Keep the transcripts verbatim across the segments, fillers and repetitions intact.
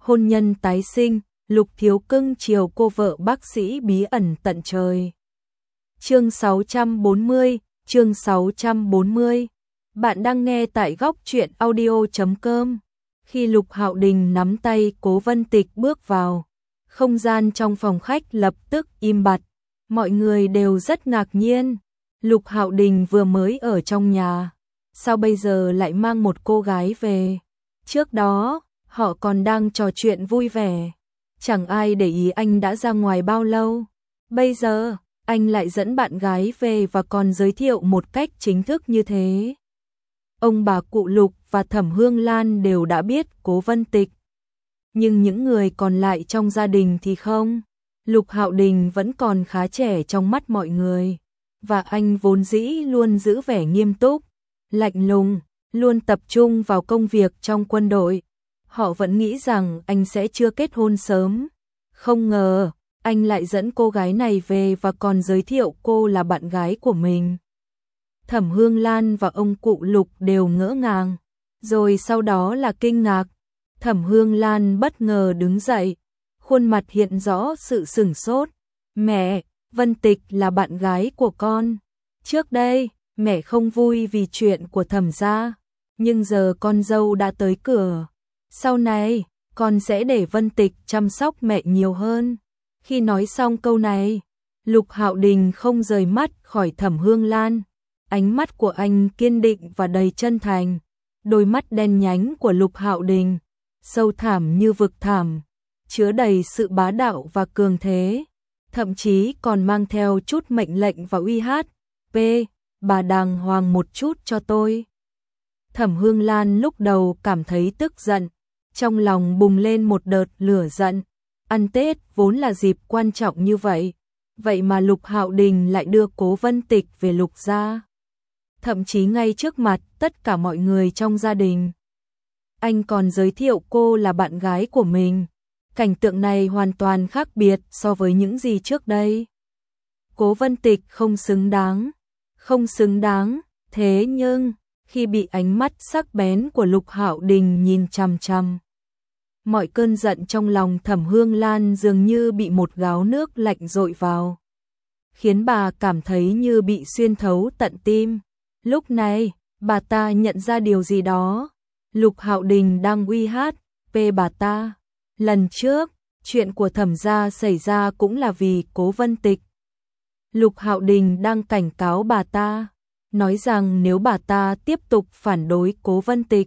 hôn nhân tái sinh, Lục Thiếu cưng chiều cô vợ bác sĩ bí ẩn tận trời. Chương sáu trăm bốn mươi, chương sáu trăm bốn mươi. Bạn đang nghe tại góc truyện audio chấm com. Khi Lục Hạo Đình nắm tay Cố Vân Tịch bước vào, không gian trong phòng khách lập tức im bặt, mọi người đều rất ngạc nhiên. Lục Hạo Đình vừa mới ở trong nhà, sao bây giờ lại mang một cô gái về? Trước đó, họ còn đang trò chuyện vui vẻ, chẳng ai để ý anh đã ra ngoài bao lâu. Bây giờ, anh lại dẫn bạn gái về và còn giới thiệu một cách chính thức như thế. Ông bà cụ Lục và Thẩm Hương Lan đều đã biết Cố Vân Tịch, nhưng những người còn lại trong gia đình thì không. Lục Hạo Đình vẫn còn khá trẻ trong mắt mọi người, và anh vốn dĩ luôn giữ vẻ nghiêm túc, lạnh lùng, luôn tập trung vào công việc trong quân đội. Họ vẫn nghĩ rằng anh sẽ chưa kết hôn sớm. Không ngờ, anh lại dẫn cô gái này về và còn giới thiệu cô là bạn gái của mình. Thẩm Hương Lan và ông cụ Lục đều ngỡ ngàng, rồi sau đó là kinh ngạc. Thẩm Hương Lan bất ngờ đứng dậy, khuôn mặt hiện rõ sự sửng sốt. Mẹ, Vân Tịch là bạn gái của con. Trước đây, mẹ không vui vì chuyện của Thẩm gia, nhưng giờ con dâu đã tới cửa. Sau này, con sẽ để Vân Tịch chăm sóc mẹ nhiều hơn. Khi nói xong câu này, Lục Hạo Đình không rời mắt khỏi Thẩm Hương Lan. Ánh mắt của anh kiên định và đầy chân thành. Đôi mắt đen nhánh của Lục Hạo Đình, sâu thẳm như vực thẳm, chứa đầy sự bá đạo và cường thế, thậm chí còn mang theo chút mệnh lệnh và uy hát. P, bà đàng hoàng một chút cho tôi. Thẩm Hương Lan lúc đầu cảm thấy tức giận, trong lòng bùng lên một đợt lửa giận. Ăn Tết vốn là dịp quan trọng như vậy, vậy mà Lục Hạo Đình lại đưa Cố Vân Tịch về Lục gia, thậm chí ngay trước mặt tất cả mọi người trong gia đình. Anh còn giới thiệu cô là bạn gái của mình. Cảnh tượng này hoàn toàn khác biệt so với những gì trước đây. Cố Vân Tịch không xứng đáng, không xứng đáng, thế nhưng khi bị ánh mắt sắc bén của Lục Hạo Đình nhìn chằm chằm, mọi cơn giận trong lòng Thẩm Hương Lan dường như bị một gáo nước lạnh dội vào, khiến bà cảm thấy như bị xuyên thấu tận tim. Lúc này, bà ta nhận ra điều gì đó. Lục Hạo Đình đang uy hát về bà ta. Lần trước, chuyện của Thẩm gia xảy ra cũng là vì Cố Vân Tịch. Lục Hạo Đình đang cảnh cáo bà ta, nói rằng nếu bà ta tiếp tục phản đối Cố Vân Tịch,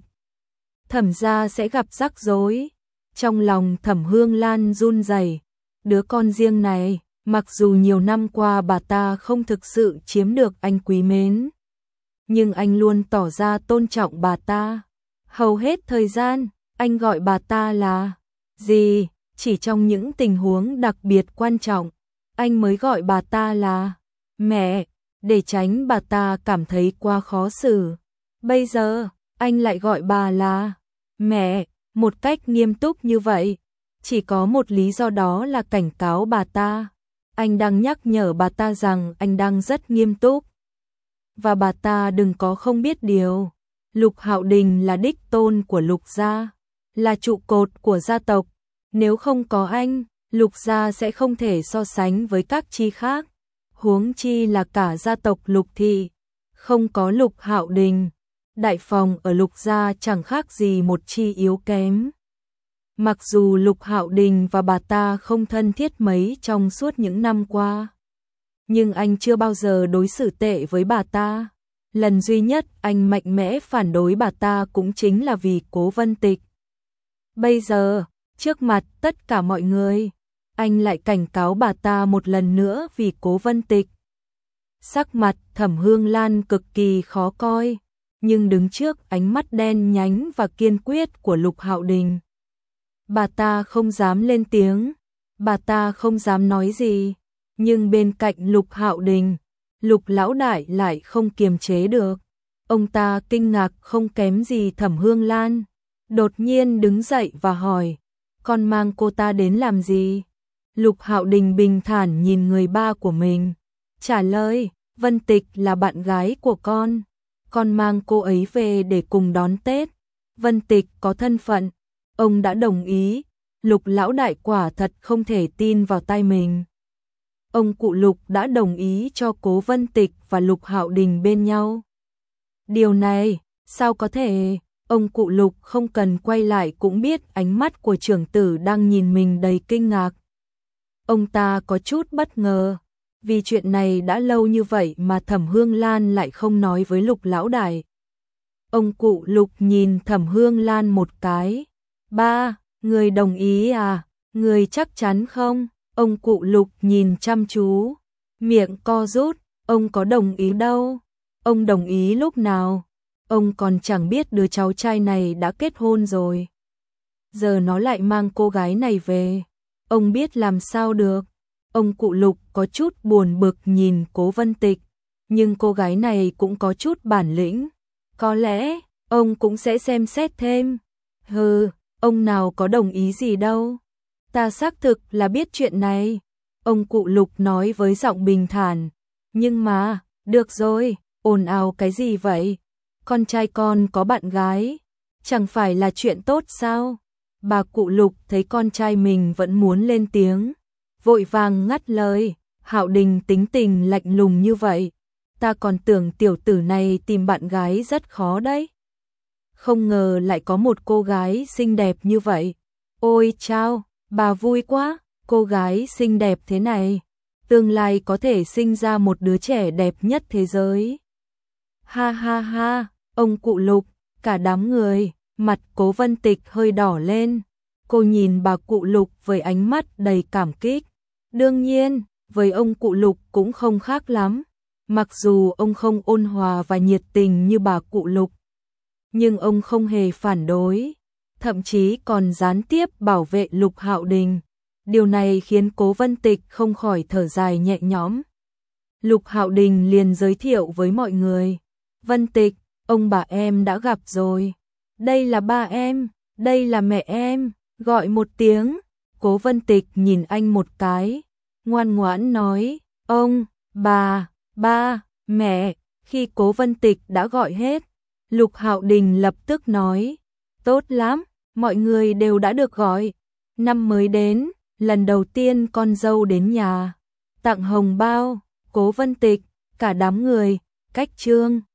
Thẩm gia sẽ gặp rắc rối. Trong lòng Thẩm Hương Lan run rẩy, đứa con riêng này, mặc dù nhiều năm qua bà ta không thực sự chiếm được anh quý mến, nhưng anh luôn tỏ ra tôn trọng bà ta. Hầu hết thời gian, anh gọi bà ta là gì, chỉ trong những tình huống đặc biệt quan trọng, anh mới gọi bà ta là mẹ, để tránh bà ta cảm thấy quá khó xử. Bây giờ, anh lại gọi bà là mẹ, một cách nghiêm túc như vậy, chỉ có một lý do, đó là cảnh cáo bà ta. Anh đang nhắc nhở bà ta rằng anh đang rất nghiêm túc, và bà ta đừng có không biết điều. Lục Hạo Đình là đích tôn của Lục gia, là trụ cột của gia tộc. Nếu không có anh, Lục gia sẽ không thể so sánh với các chi khác, huống chi là cả gia tộc Lục thị. Không có Lục Hạo Đình, đại phòng ở Lục gia chẳng khác gì một chi yếu kém. Mặc dù Lục Hạo Đình và bà ta không thân thiết mấy trong suốt những năm qua, nhưng anh chưa bao giờ đối xử tệ với bà ta. Lần duy nhất anh mạnh mẽ phản đối bà ta cũng chính là vì Cố Vân Tịch. Bây giờ, trước mặt tất cả mọi người, anh lại cảnh cáo bà ta một lần nữa vì Cố Vân Tịch. Sắc mặt Thẩm Hương Lan cực kỳ khó coi, nhưng đứng trước ánh mắt đen nhánh và kiên quyết của Lục Hạo Đình, bà ta không dám lên tiếng, bà ta không dám nói gì. Nhưng bên cạnh Lục Hạo Đình, Lục lão đại lại không kiềm chế được. Ông ta kinh ngạc không kém gì Thẩm Hương Lan, đột nhiên đứng dậy và hỏi, con mang cô ta đến làm gì? Lục Hạo Đình bình thản nhìn người ba của mình, trả lời, Vân Tịch là bạn gái của con, con mang cô ấy về để cùng đón Tết. Vân Tịch có thân phận, ông đã đồng ý, Lục lão đại quả thật không thể tin vào tai mình. Ông cụ Lục đã đồng ý cho Cố Vân Tịch và Lục Hạo Đình bên nhau. Điều này, sao có thể? Ông cụ Lục không cần quay lại cũng biết ánh mắt của trưởng tử đang nhìn mình đầy kinh ngạc. Ông ta có chút bất ngờ, vì chuyện này đã lâu như vậy mà Thẩm Hương Lan lại không nói với Lục lão đại. Ông cụ Lục nhìn Thẩm Hương Lan một cái. Ba, người đồng ý à? Người chắc chắn không? Ông cụ Lục nhìn chăm chú, miệng co rút, ông có đồng ý đâu. Ông đồng ý lúc nào? Ông còn chẳng biết đứa cháu trai này đã kết hôn rồi. Giờ nó lại mang cô gái này về. Ông biết làm sao được. Ông cụ Lục có chút buồn bực nhìn Cố Vân Tịch, nhưng cô gái này cũng có chút bản lĩnh. Có lẽ, ông cũng sẽ xem xét thêm. Hừ, ông nào có đồng ý gì đâu. Ta xác thực là biết chuyện này. Ông cụ Lục nói với giọng bình thản. Nhưng mà, được rồi, ồn ào cái gì vậy? Con trai con có bạn gái, chẳng phải là chuyện tốt sao? Bà cụ Lục thấy con trai mình vẫn muốn lên tiếng, vội vàng ngắt lời. Hạo Đình tính tình lạnh lùng như vậy, ta còn tưởng tiểu tử này tìm bạn gái rất khó đấy. Không ngờ lại có một cô gái xinh đẹp như vậy. Ôi chao, bà vui quá, cô gái xinh đẹp thế này, tương lai có thể sinh ra một đứa trẻ đẹp nhất thế giới. Ha ha ha, ông cụ Lục, cả đám người, mặt Cố Vân Tịch hơi đỏ lên. Cô nhìn bà cụ Lục với ánh mắt đầy cảm kích. Đương nhiên, với ông cụ Lục cũng không khác lắm. Mặc dù ông không ôn hòa và nhiệt tình như bà cụ Lục, nhưng ông không hề phản đối, thậm chí còn gián tiếp bảo vệ Lục Hạo Đình. Điều này khiến Cố Vân Tịch không khỏi thở dài nhẹ nhõm. Lục Hạo Đình liền giới thiệu với mọi người. Vân Tịch, ông bà em đã gặp rồi. Đây là ba em, đây là mẹ em, gọi một tiếng. Cố Vân Tịch nhìn anh một cái, ngoan ngoãn nói, ông, bà, ba, mẹ. Khi Cố Vân Tịch đã gọi hết, Lục Hạo Đình lập tức nói, tốt lắm, mọi người đều đã được gọi. Năm mới đến, lần đầu tiên con dâu đến nhà, tặng hồng bao. Cố Vân Tịch, cả đám người, cách trương.